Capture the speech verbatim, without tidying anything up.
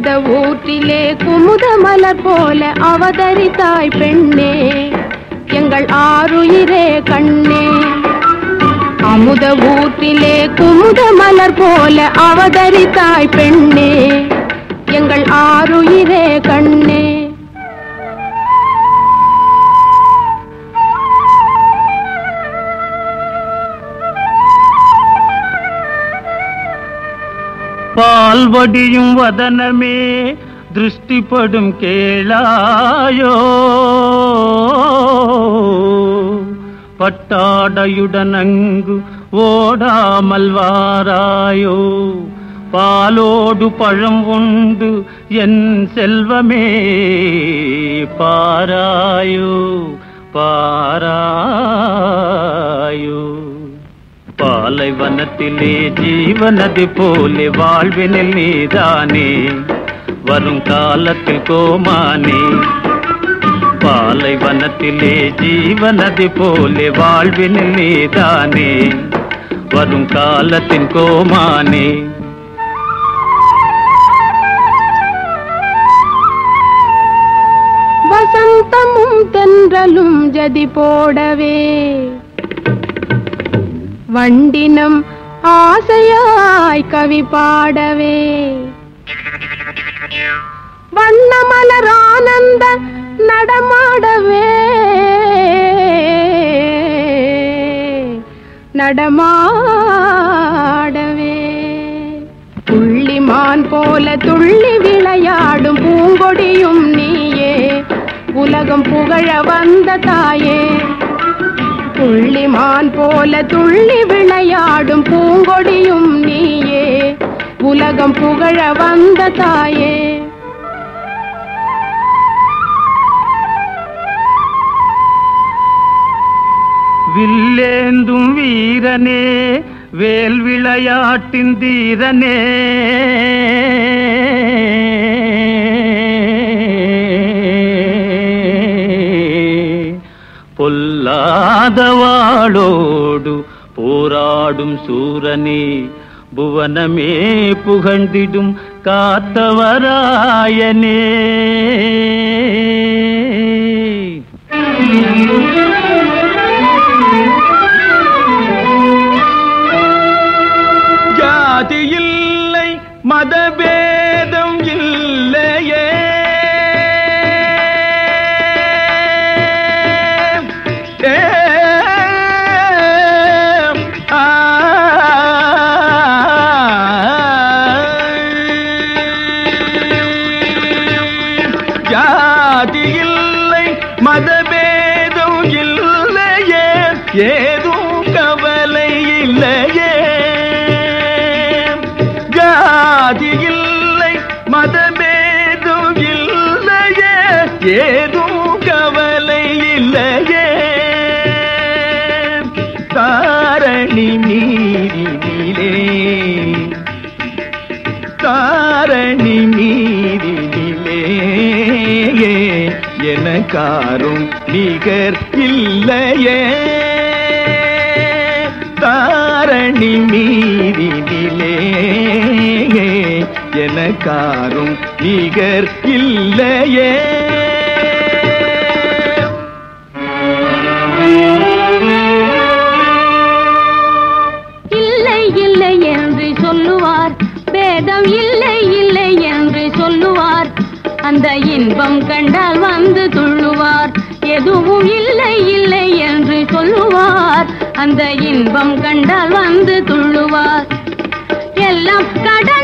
அமுத ஊற்றிலே குமுத மலர் போல அவதரித்தாய் பெண்ணே எங்கள் ஆருயிரே கண்ணே. அமுத ஊற்றிலே குமுத மலர் போல அவதரித்தாய் பெண்ணே எங்கள் ஆருயிரே கண்ணே. பால்வடியும் வதனமே திருஷ்டிப்படும் கேளாயோ, பட்டாடையுடன் அங்கு ஓடாமல் வாராயோ. பாலோடு பழம் உண்டு என் செல்வமே பாராயோ பாராயோ. பாலைவனத்திலே ஜீவனது போலே வாழ்வினில் நீதானே வரும் காலத்தில் கோமானே. பாலைவனத்திலே ஜீவனது போலே வாழ்வினில் நீதானே வரும் காலத்தின் கோமானே. வசந்தமும் தென்றலும் ஜதி போடவே வண்டினம் ஆசையாய் கவி பாடவே வண்ணமலர் ஆனந்த நடமாடவே நடமாடவே. புள்ளிமான் போல துள்ளி விளையாடும் பூங்கொடியும் நீயே உலகம் புகழ வந்த தாயே. புள்ளிமான் போல துள்ளி விளையாடும் பூங்கொடியும் நீயே உலகம் புகழ வந்த தாயே. வில்லேந்தும் வீரனே வேல் விளையாட்டின் தீரனே, பொல்லாதவாளோடு போராடும் சூரனே புவனமே புகழ்ந்திடும் காத்தவராயனே. ஜாதி இல்லை மதபேதம் இல்லையே, ஜாதி இல்லை மதபேதம் இல்லையே, ஏதும் கவலை இல்லையே. ஜாதி இல்லை மதபேதம் இல்லையே, ஏதும் கவலை இல்லையே. தாரணி மீதினிலே தாரணி மீதினிலே எனக்காரும் நிகர் இல்லையே. தாரணி மீதினிலே எனக்காரும் நிகர் இல்லையே. இல்லை இல்லை என்று சொல்லுவார், பேதம் இல்லை இல்லை என்று சொல்லுவார். அந்த இன்பம் கண்டால் வந்து துள்ளுவார். எதுவும் இல்லை இல்லை என்று சொல்லுவார். அந்த இன்பம் கண்டால் வந்து துள்ளுவார். எல்லாம் கடல்